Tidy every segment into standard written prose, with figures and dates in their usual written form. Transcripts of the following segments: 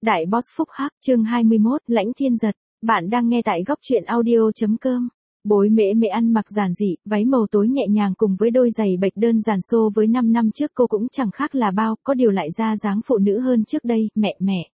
Đại Boss Phúc Hắc, chương 21, Lãnh Thiên Giật. Bạn đang nghe tại góc truyện audio.com. Bối mễ mễ ăn mặc giản dị, váy màu tối nhẹ nhàng cùng với đôi giày bạch đơn giản xô với 5 năm trước cô cũng chẳng khác là bao, có điều lại ra dáng phụ nữ hơn trước đây, mẹ.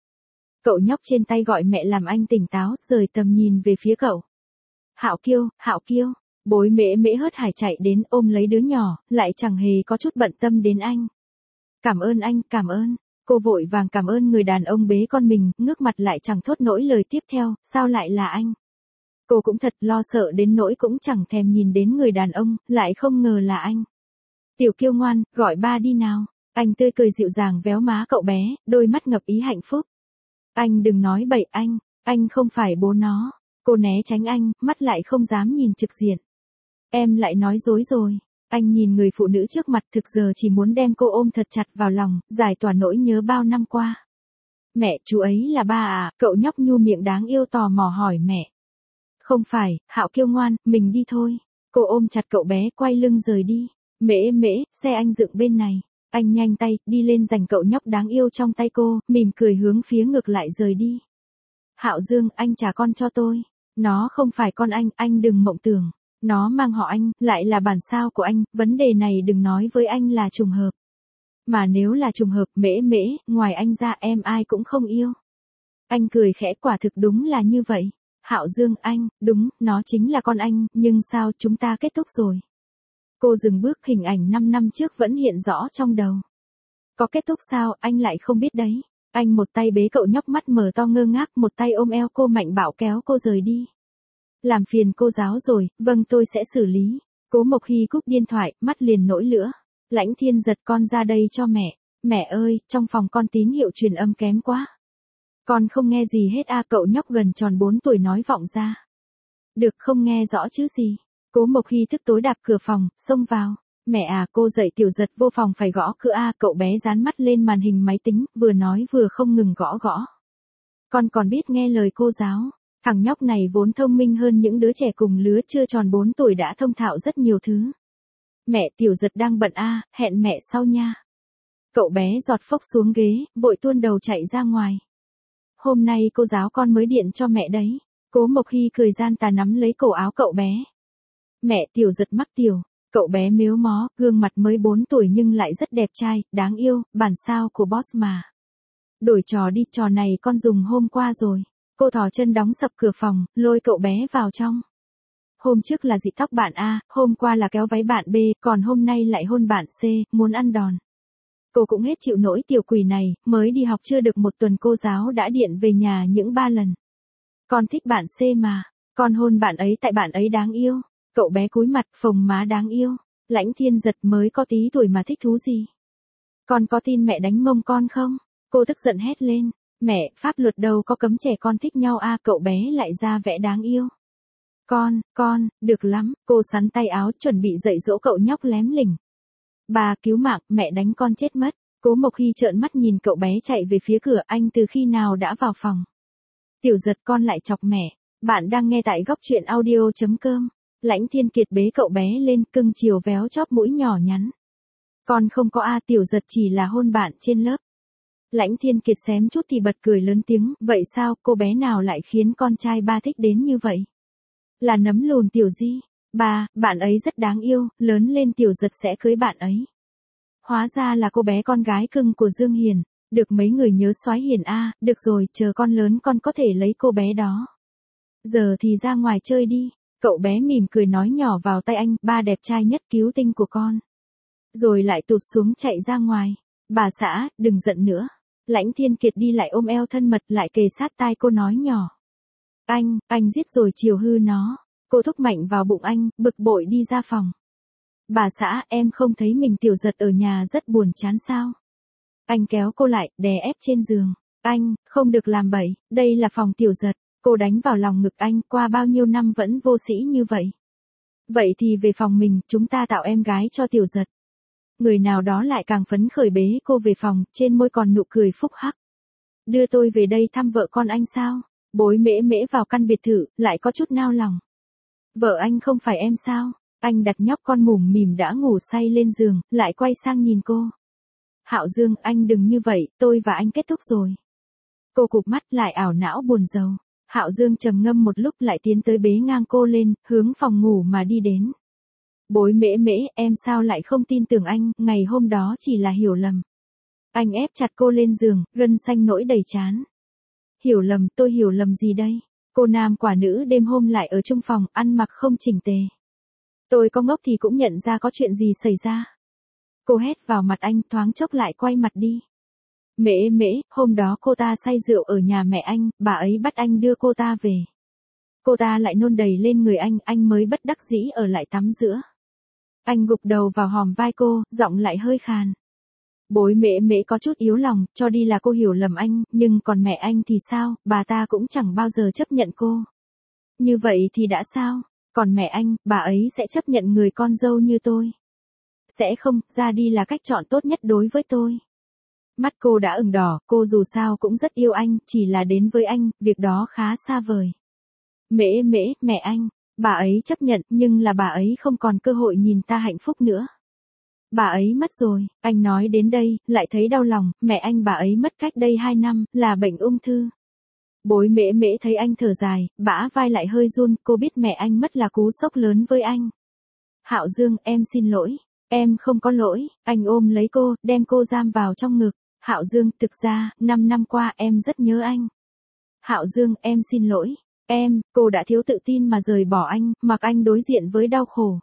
Cậu nhóc trên tay gọi mẹ làm anh tỉnh táo, rời tầm nhìn về phía cậu. Hạo Kiêu, bối mễ mễ hớt hải chạy đến ôm lấy đứa nhỏ, lại chẳng hề có chút bận tâm đến anh. Cảm ơn anh, cảm ơn. Cô vội vàng cảm ơn người đàn ông bế con mình, ngước mặt lại chẳng thốt nổi lời tiếp theo, sao lại là anh? Cô cũng thật lo sợ đến nỗi cũng chẳng thèm nhìn đến người đàn ông, lại không ngờ là anh. Tiểu Kiêu ngoan, gọi ba đi nào. Anh tươi cười dịu dàng véo má cậu bé, đôi mắt ngập ý hạnh phúc. Anh đừng nói bậy anh không phải bố nó. Cô né tránh anh, mắt lại không dám nhìn trực diện. Em lại nói dối rồi. Anh nhìn người phụ nữ trước mặt thực giờ chỉ muốn đem cô ôm thật chặt vào lòng, giải tỏa nỗi nhớ bao năm qua. Mẹ, chú ấy là ba à? Cậu nhóc nhu miệng đáng yêu tò mò hỏi mẹ. Không phải, Hạo Kiêu ngoan, mình đi thôi. Cô ôm chặt cậu bé quay lưng rời đi. Mễ, xe anh dựng bên này. Anh nhanh tay, đi lên giành cậu nhóc đáng yêu trong tay cô, mỉm cười hướng phía ngược lại rời đi. Hạo Dương, anh trả con cho tôi. Nó không phải con anh đừng mộng tưởng. Nó mang họ anh, lại là bản sao của anh, vấn đề này đừng nói với anh là trùng hợp. Mà nếu là trùng hợp, mễ, ngoài anh ra em ai cũng không yêu. Anh cười khẽ, quả thực đúng là như vậy. Hạo Dương, đúng, nó chính là con anh, nhưng sao chúng ta kết thúc rồi? Cô dừng bước, hình ảnh 5 năm trước vẫn hiện rõ trong đầu. Có kết thúc sao, anh lại không biết đấy. Anh một tay bế cậu nhóc mắt mở to ngơ ngác, một tay ôm eo cô mạnh bạo kéo cô rời đi. Làm phiền cô giáo rồi, vâng tôi sẽ xử lý. Cố Mộc Hy cúp điện thoại, mắt liền nổi lửa. Lãnh Thiên Giật, con ra đây cho mẹ. Mẹ ơi, trong phòng con tín hiệu truyền âm kém quá. Con không nghe gì hết à? Cậu nhóc gần tròn 4 tuổi nói vọng ra. Được, không nghe rõ chứ gì. Cố Mộc Hy thức tối đạp cửa phòng, xông vào. Mẹ à, cô dạy Tiểu Giật vô phòng phải gõ cửa à? Cậu bé dán mắt lên màn hình máy tính, vừa nói vừa không ngừng gõ. Con còn biết nghe lời cô giáo. Thằng nhóc này vốn thông minh hơn những đứa trẻ cùng lứa chưa tròn 4 tuổi đã thông thạo rất nhiều thứ. Mẹ, Tiểu Giật đang bận à, hẹn mẹ sau nha. Cậu bé giọt phốc xuống ghế, vội tuôn đầu chạy ra ngoài. Hôm nay cô giáo con mới điện cho mẹ đấy. Cố Mộc Hy cười gian tà nắm lấy cổ áo cậu bé. Mẹ, Tiểu Giật mắc tiểu. Cậu bé mếu mó, gương mặt mới 4 tuổi nhưng lại rất đẹp trai, đáng yêu, bản sao của boss mà. Đổi trò đi, trò này con dùng hôm qua rồi. Cô thò chân đóng sập cửa phòng, lôi cậu bé vào trong. Hôm trước là dị tóc bạn A, hôm qua là kéo váy bạn B, còn hôm nay lại hôn bạn C, muốn ăn đòn. Cô cũng hết chịu nổi tiểu quỷ này, mới đi học chưa được 1 tuần cô giáo đã điện về nhà những 3 lần. Con thích bạn C mà, con hôn bạn ấy tại bạn ấy đáng yêu. Cậu bé cúi mặt phồng má đáng yêu. Lãnh Thiên Giật mới có tí tuổi mà thích thú gì. Con có tin mẹ đánh mông con không? Cô tức giận hét lên. Mẹ, pháp luật đâu có cấm trẻ con thích nhau à? Cậu bé lại ra vẻ đáng yêu. Con, được lắm. Cô sắn tay áo chuẩn bị dạy dỗ cậu nhóc lém lỉnh. Bà cứu mạng, mẹ đánh con chết mất. Cố Mộc Hy trợn mắt nhìn cậu bé chạy về phía cửa, anh từ khi nào đã vào phòng. Tiểu Giật, con lại chọc mẹ. Bạn đang nghe tại góc truyện audio.com. Lãnh Thiên Kiệt bế cậu bé lên, cưng chiều véo chóp mũi nhỏ nhắn. Con không có a, Tiểu Giật chỉ là hôn bạn trên lớp. Lãnh Thiên Kiệt xém chút thì bật cười lớn tiếng, vậy sao, cô bé nào lại khiến con trai ba thích đến như vậy? Là nấm lùn Tiểu Di. Ba, bạn ấy rất đáng yêu, lớn lên Tiểu Giật sẽ cưới bạn ấy. Hóa ra là cô bé con gái cưng của Dương Hiền, được mấy người nhớ soái Hiền a, được rồi, chờ con lớn con có thể lấy cô bé đó. Giờ thì ra ngoài chơi đi. Cậu bé mỉm cười nói nhỏ vào tay anh, ba đẹp trai nhất cứu tinh của con. Rồi lại tụt xuống chạy ra ngoài. Bà xã, đừng giận nữa. Lãnh Thiên Kiệt đi lại ôm eo thân mật lại kề sát tai cô nói nhỏ. Anh giết rồi chiều hư nó. Cô thúc mạnh vào bụng anh, bực bội đi ra phòng. Bà xã, em không thấy mình Tiểu Giật ở nhà rất buồn chán sao? Anh kéo cô lại, đè ép trên giường. Anh, không được làm bậy, đây là phòng Tiểu Giật. Cô đánh vào lòng ngực anh, qua bao nhiêu năm vẫn vô sĩ như vậy. Vậy thì về phòng mình, chúng ta tạo em gái cho Tiểu Giật. Người nào đó lại càng phấn khởi bế cô về phòng, trên môi còn nụ cười phúc hắc. Đưa tôi về đây thăm vợ con anh sao? Bối mễ vào căn biệt thự, lại có chút nao lòng. Vợ anh không phải em sao? Anh đặt nhóc con mủm mỉm đã ngủ say lên giường, lại quay sang nhìn cô. Hạo Dương, anh đừng như vậy, tôi và anh kết thúc rồi. Cô cụp mắt lại ảo não buồn rầu. Hạo Dương trầm ngâm một lúc lại tiến tới bế ngang cô lên, hướng phòng ngủ mà đi đến. Bối mễ mễ, em sao lại không tin tưởng anh, ngày hôm đó chỉ là hiểu lầm. Anh ép chặt cô lên giường, gân xanh nỗi đầy trán. Hiểu lầm, tôi hiểu lầm gì đây? Cô nam quả nữ đêm hôm lại ở chung phòng, ăn mặc không chỉnh tề. Tôi có ngốc thì cũng nhận ra có chuyện gì xảy ra. Cô hét vào mặt anh, thoáng chốc lại quay mặt đi. Mễ mễ, hôm đó cô ta say rượu ở nhà mẹ anh, bà ấy bắt anh đưa cô ta về. Cô ta lại nôn đầy lên người anh mới bất đắc dĩ ở lại tắm giữa. Anh gục đầu vào hòm vai cô, giọng lại hơi khàn. Bối mễ mễ có chút yếu lòng, cho đi là cô hiểu lầm anh, nhưng còn mẹ anh thì sao, bà ta cũng chẳng bao giờ chấp nhận cô. Như vậy thì đã sao, còn mẹ anh, bà ấy sẽ chấp nhận người con dâu như tôi. Sẽ không, ra đi là cách chọn tốt nhất đối với tôi. Mắt cô đã ửng đỏ, cô dù sao cũng rất yêu anh, chỉ là đến với anh, việc đó khá xa vời. Mễ mễ, mẹ anh, bà ấy chấp nhận, nhưng là bà ấy không còn cơ hội nhìn ta hạnh phúc nữa. Bà ấy mất rồi, anh nói đến đây, lại thấy đau lòng, mẹ anh bà ấy mất cách đây 2 năm, là bệnh ung thư. Bối mễ mễ thấy anh thở dài, bả vai lại hơi run, cô biết mẹ anh mất là cú sốc lớn với anh. Hạo Dương, em xin lỗi, em không có lỗi, anh ôm lấy cô, đem cô giam vào trong ngực. Hạo Dương, thực ra, 5 năm qua em rất nhớ anh. Hạo Dương, em xin lỗi. Cô đã thiếu tự tin mà rời bỏ anh, mặc anh đối diện với đau khổ.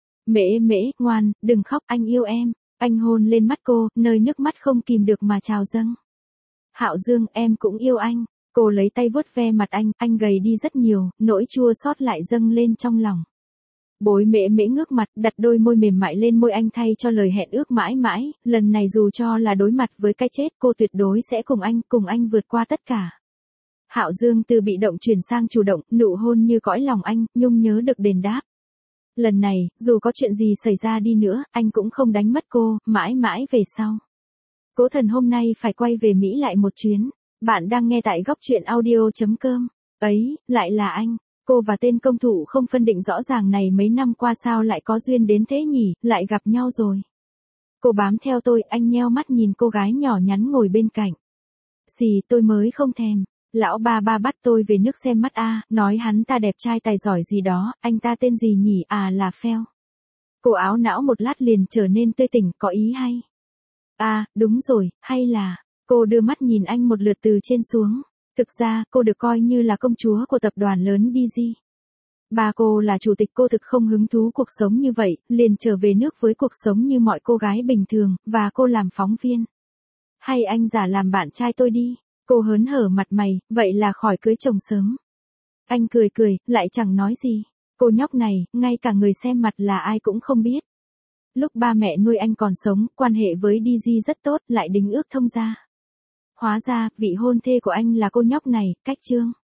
Mễ mễ, ngoan, đừng khóc, anh yêu em. Anh hôn lên mắt cô, nơi nước mắt không kìm được mà trào dâng. Hạo Dương, em cũng yêu anh. Cô lấy tay vuốt ve mặt anh gầy đi rất nhiều, nỗi chua xót lại dâng lên trong lòng. Bối mễ mễ ngước mặt, đặt đôi môi mềm mại lên môi anh thay cho lời hẹn ước mãi mãi, lần này dù cho là đối mặt với cái chết cô tuyệt đối sẽ cùng anh vượt qua tất cả. Hạo Dương từ bị động chuyển sang chủ động, nụ hôn như cõi lòng anh, nhung nhớ được đền đáp. Lần này, dù có chuyện gì xảy ra đi nữa, anh cũng không đánh mất cô, mãi mãi về sau. Cố Thần hôm nay phải quay về Mỹ lại một chuyến. Bạn đang nghe tại góc truyện audio.com. Ấy, lại là anh. Cô và tên công thủ không phân định rõ ràng này mấy năm qua sao lại có duyên đến thế nhỉ, lại gặp nhau rồi. Cô bám theo tôi, anh nheo mắt nhìn cô gái nhỏ nhắn ngồi bên cạnh. Gì tôi mới không thèm. Lão ba bắt tôi về nước xem mắt nói hắn ta đẹp trai tài giỏi gì đó, anh ta tên gì nhỉ, là Phèo. Cô áo não một lát liền trở nên tươi tỉnh, có ý hay. Đúng rồi, hay là, cô đưa mắt nhìn anh một lượt từ trên xuống. Thực ra, cô được coi như là công chúa của tập đoàn lớn DG. Ba cô là chủ tịch, cô thực không hứng thú cuộc sống như vậy, liền trở về nước với cuộc sống như mọi cô gái bình thường, và cô làm phóng viên. Hay anh giả làm bạn trai tôi đi. Cô hớn hở mặt mày, vậy là khỏi cưới chồng sớm. Anh cười, lại chẳng nói gì. Cô nhóc này, ngay cả người xem mặt là ai cũng không biết. Lúc ba mẹ nuôi anh còn sống, quan hệ với DG rất tốt, lại đính ước thông gia. Hóa ra, vị hôn thê của anh là cô nhóc này, Cách Trương.